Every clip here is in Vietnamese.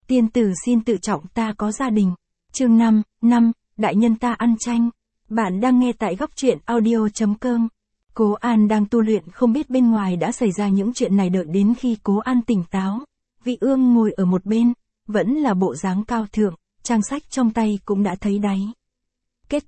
Tiên tử xin tự trọng, ta có gia đình. Chương 5, đại nhân ta ăn chanh. Bạn đang nghe tại góc truyện audio.com. Cố An đang tu luyện, không biết bên ngoài đã xảy ra những chuyện này. Đợi đến khi Cố An tỉnh táo, Vị Ương ngồi ở một bên, vẫn là bộ dáng cao thượng, trang sách trong tay cũng đã thấy đáy. Kết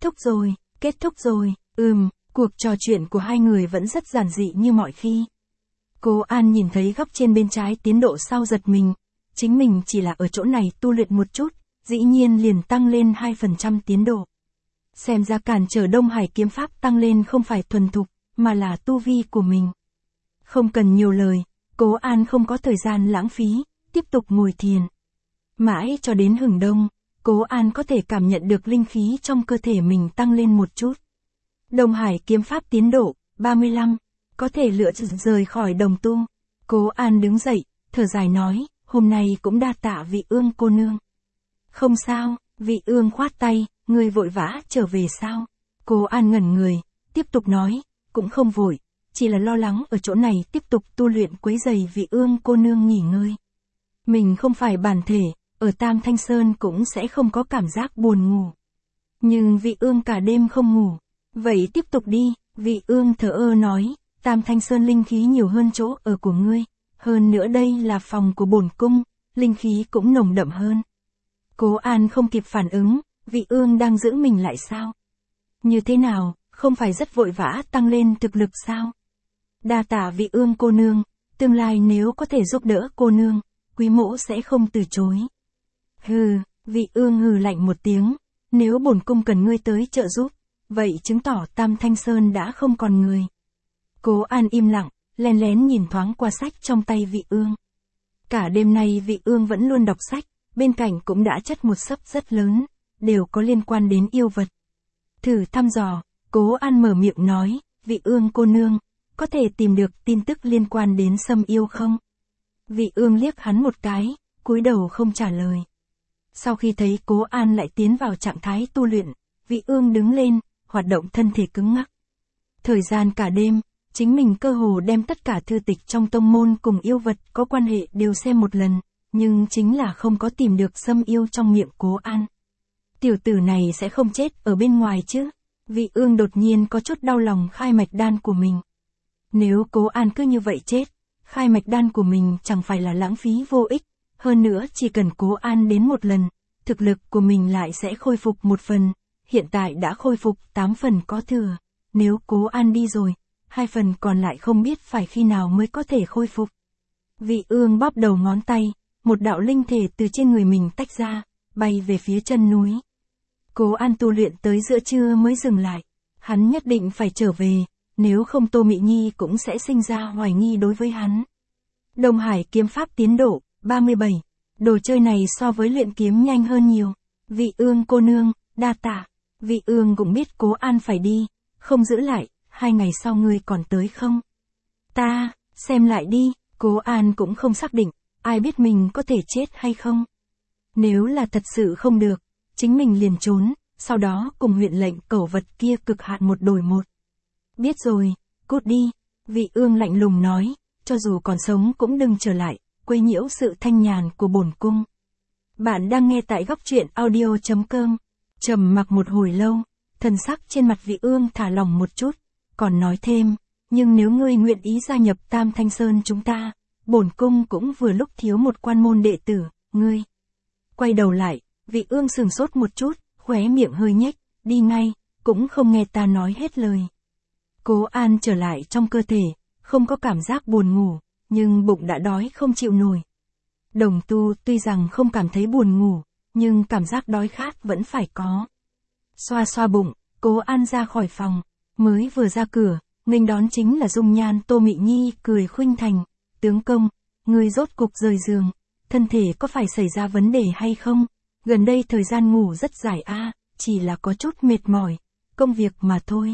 thúc rồi, cuộc trò chuyện của hai người vẫn rất giản dị như mọi khi. Cố An nhìn thấy góc trên bên trái tiến độ sau giật mình, chính mình chỉ là ở chỗ này tu luyện một chút, dĩ nhiên liền tăng lên 2% tiến độ. Xem ra cản trở Đông Hải kiếm pháp tăng lên không phải thuần thục, mà là tu vi của mình. Không cần nhiều lời, Cố An không có thời gian lãng phí, tiếp tục ngồi thiền. Mãi cho đến hừng đông, Cố An có thể cảm nhận được linh khí trong cơ thể mình tăng lên một chút. Đông Hải kiếm pháp tiến độ 35, có thể lựa rời khỏi đồng tu. Cố An đứng dậy, thở dài nói, hôm nay cũng đa tạ Vị Ương cô nương. Không sao, Vị Ương khoát tay, ngươi vội vã trở về sao? Cố An ngẩn người, tiếp tục nói, cũng không vội, chỉ là lo lắng ở chỗ này tiếp tục tu luyện quấy rầy Vị Ương cô nương nghỉ ngơi. Mình không phải bản thể, ở Tam Thanh Sơn cũng sẽ không có cảm giác buồn ngủ. Nhưng Vị Ương cả đêm không ngủ. Vậy tiếp tục đi, Vị Ương thở ơ nói, Tam Thanh Sơn linh khí nhiều hơn chỗ ở của ngươi, hơn nữa đây là phòng của bổn cung, linh khí cũng nồng đậm hơn. Cố An không kịp phản ứng, Vị Ương đang giữ mình lại sao? Như thế nào, không phải rất vội vã tăng lên thực lực sao? Đa tạ Vị Ương cô nương, tương lai nếu có thể giúp đỡ cô nương, quý mỗ sẽ không từ chối. Hừ, Vị Ương hừ lạnh một tiếng, nếu bổn cung cần ngươi tới trợ giúp, vậy chứng tỏ Tam Thanh Sơn đã không còn người. Cố An im lặng, lén lén nhìn thoáng qua sách trong tay Vị Ương. Cả đêm nay Vị Ương vẫn luôn đọc sách, bên cạnh cũng đã chất một sấp rất lớn, đều có liên quan đến yêu vật. Thử thăm dò, Cố An mở miệng nói, Vị Ương cô nương, có thể tìm được tin tức liên quan đến Sâm Yêu không? Vị Ương liếc hắn một cái, cúi đầu không trả lời. Sau khi thấy Cố An lại tiến vào trạng thái tu luyện, Vị Ương đứng lên, hoạt động thân thể cứng ngắc. Thời gian cả đêm, chính mình cơ hồ đem tất cả thư tịch trong tông môn cùng yêu vật có quan hệ đều xem một lần, nhưng chính là không có tìm được Sâm Yêu trong miệng Cố An. Tiểu tử này sẽ không chết ở bên ngoài chứ? Vị Ương đột nhiên có chút đau lòng khai mạch đan của mình. Nếu Cố An cứ như vậy chết, khai mạch đan của mình chẳng phải là lãng phí vô ích, hơn nữa chỉ cần Cố An đến một lần, thực lực của mình lại sẽ khôi phục một phần, hiện tại đã khôi phục 8 phần có thừa, nếu Cố An đi rồi, 2 phần còn lại không biết phải khi nào mới có thể khôi phục. Vị Ương bóp đầu ngón tay, một đạo linh thể từ trên người mình tách ra, bay về phía chân núi. Cố An tu luyện tới giữa trưa mới dừng lại, hắn nhất định phải trở về, nếu không Tô Mị Nhi cũng sẽ sinh ra hoài nghi đối với hắn. Đông Hải kiếm pháp tiến độ 37, đồ chơi này so với luyện kiếm nhanh hơn nhiều. Vị Ương cô nương, đa tạ. Vị Ương cũng biết Cố An phải đi, không giữ lại, 2 ngày sau ngươi còn tới không? Ta, xem lại đi, Cố An cũng không xác định, ai biết mình có thể chết hay không. Nếu là thật sự không được, chính mình liền trốn, sau đó cùng huyện lệnh cẩu vật kia cực hạn một đổi một. Biết rồi, cút đi, Vị Ương lạnh lùng nói, cho dù còn sống cũng đừng trở lại, quấy nhiễu sự thanh nhàn của bổn cung. Bạn đang nghe tại góc truyện audio.com. Trầm mặc một hồi lâu, thần sắc trên mặt Vị Ương thả lỏng một chút, còn nói thêm, nhưng nếu ngươi nguyện ý gia nhập Tam Thanh Sơn chúng ta, bổn cung cũng vừa lúc thiếu một quan môn đệ tử, ngươi. Quay đầu lại, Vị Ương sừng sốt một chút, khóe miệng hơi nhếch, đi ngay, cũng không nghe ta nói hết lời. Cố An trở lại trong cơ thể, không có cảm giác buồn ngủ, nhưng bụng đã đói không chịu nổi. Đồng tu tuy rằng không cảm thấy buồn ngủ, nhưng cảm giác đói khát vẫn phải có. Xoa xoa bụng, Cố An ra khỏi phòng, mới vừa ra cửa, nghênh đón chính là dung nhan Tô Mị Nhi cười khuynh thành, tướng công, ngươi rốt cục rời giường, thân thể có phải xảy ra vấn đề hay không? Gần đây thời gian ngủ rất dài chỉ là có chút mệt mỏi, công việc mà thôi.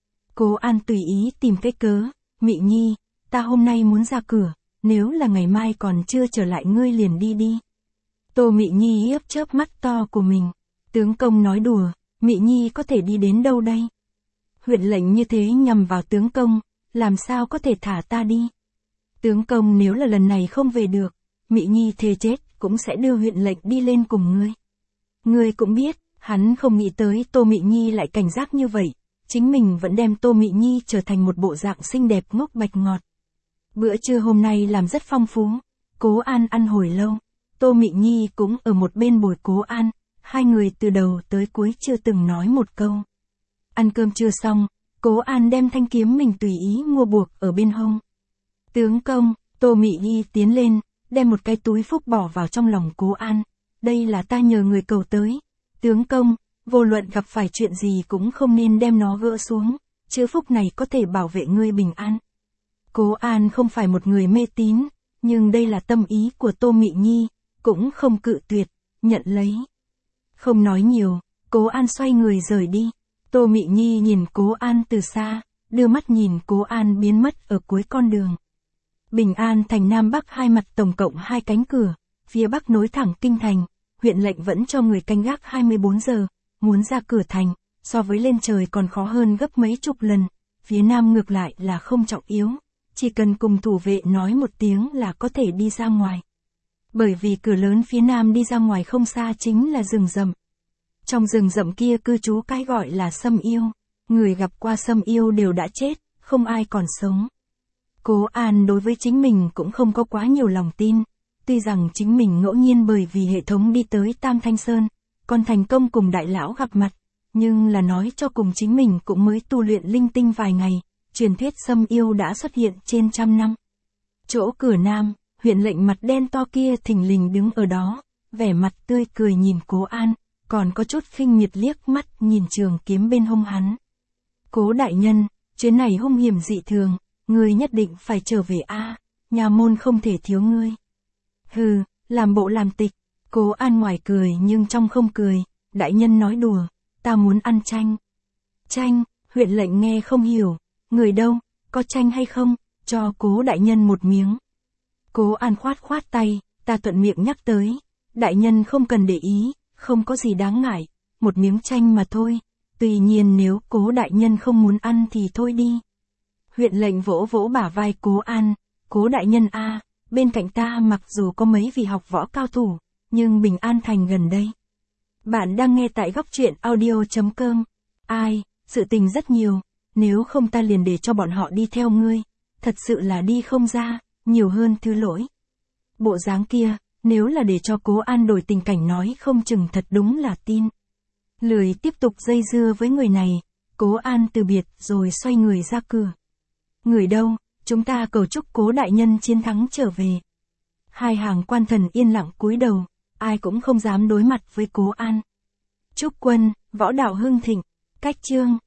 Cố An tùy ý tìm cái cớ, Mị Nhi, ta hôm nay muốn ra cửa, nếu là ngày mai còn chưa trở lại ngươi liền đi đi. Tô Mị Nhi hiếp chớp mắt to của mình, tướng công nói đùa, Mị Nhi có thể đi đến đâu đây? Huyện lệnh như thế nhằm vào tướng công, làm sao có thể thả ta đi? Tướng công nếu là lần này không về được, Mị Nhi thề chết cũng sẽ đưa huyện lệnh đi lên cùng ngươi. Ngươi cũng biết, hắn không nghĩ tới Tô Mị Nhi lại cảnh giác như vậy, chính mình vẫn đem Tô Mị Nhi trở thành một bộ dạng xinh đẹp ngốc bạch ngọt. Bữa trưa hôm nay làm rất phong phú, Cố An ăn hồi lâu, Tô Mị Nhi cũng ở một bên bồi Cố An, hai người từ đầu tới cuối chưa từng nói một câu. Ăn cơm trưa xong, Cố An đem thanh kiếm mình tùy ý mua buộc ở bên hông. Tướng công, Tô Mị Nhi tiến lên, đem một cái túi phúc bỏ vào trong lòng Cố An. Đây là ta nhờ người cầu tới. Tướng công, vô luận gặp phải chuyện gì cũng không nên đem nó gỡ xuống, chữ phúc này có thể bảo vệ ngươi bình an. Cố An không phải một người mê tín, nhưng đây là tâm ý của Tô Mị Nhi, cũng không cự tuyệt, nhận lấy. Không nói nhiều, Cố An xoay người rời đi. Tô Mị Nhi nhìn Cố An từ xa, đưa mắt nhìn Cố An biến mất ở cuối con đường. Bình An thành Nam Bắc hai mặt tổng cộng 2 cánh cửa, phía Bắc nối thẳng kinh thành, huyện lệnh vẫn cho người canh gác 24 giờ, muốn ra cửa thành, so với lên trời còn khó hơn gấp mấy chục lần, phía Nam ngược lại là không trọng yếu, chỉ cần cùng thủ vệ nói một tiếng là có thể đi ra ngoài. Bởi vì cửa lớn phía Nam đi ra ngoài không xa chính là rừng rậm. Trong rừng rậm kia cư trú cái gọi là Sâm Yêu, người gặp qua Sâm Yêu đều đã chết, không ai còn sống. Cố An đối với chính mình cũng không có quá nhiều lòng tin, tuy rằng chính mình ngẫu nhiên bởi vì hệ thống đi tới Tam Thanh Sơn, còn thành công cùng đại lão gặp mặt, nhưng là nói cho cùng chính mình cũng mới tu luyện linh tinh vài ngày, truyền thuyết Sâm Yêu đã xuất hiện trên 100 năm. Chỗ cửa Nam, huyện lệnh mặt đen to kia thình lình đứng ở đó, vẻ mặt tươi cười nhìn Cố An, còn có chút khinh miệt liếc mắt nhìn trường kiếm bên hông hắn. Cố đại nhân, chuyến này hung hiểm dị thường, ngươi nhất định phải trở về a, nhà môn không thể thiếu ngươi. Hừ, làm bộ làm tịch, Cố An ngoài cười nhưng trong không cười, đại nhân nói đùa, ta muốn ăn chanh. Chanh, huyện lệnh nghe không hiểu, người đâu, có chanh hay không, cho Cố đại nhân một miếng. Cố An khoát khoát tay, ta thuận miệng nhắc tới, đại nhân không cần để ý, không có gì đáng ngại, một miếng chanh mà thôi, tuy nhiên nếu Cố đại nhân không muốn ăn thì thôi đi. Huyện lệnh vỗ vỗ bả vai Cố An, Cố đại nhân a, bên cạnh ta mặc dù có mấy vị học võ cao thủ, nhưng Bình An thành gần đây. Bạn đang nghe tại góc truyện audio.com. Ai, sự tình rất nhiều, nếu không ta liền để cho bọn họ đi theo ngươi, thật sự là đi không ra, nhiều hơn thứ lỗi. Bộ dáng kia, nếu là để cho Cố An đổi tình cảnh nói không chừng thật đúng là tin. Lười tiếp tục dây dưa với người này, Cố An từ biệt rồi xoay người ra cửa. Người đâu, chúng ta cầu chúc Cố đại nhân chiến thắng trở về. Hai hàng quan thần yên lặng cúi đầu, ai cũng không dám đối mặt với Cố An. Chúc quân, võ đạo hưng thịnh, cách chương.